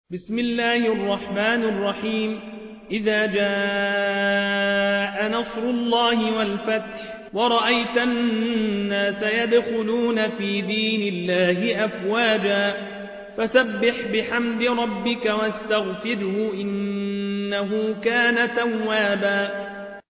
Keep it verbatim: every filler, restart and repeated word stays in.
بسم الله الرحمن الرحيم إذا جاء نصر الله والفتح ورأيت الناس يدخلون في دين الله أفواجا فسبح بحمد ربك واستغفره إنه كان توابا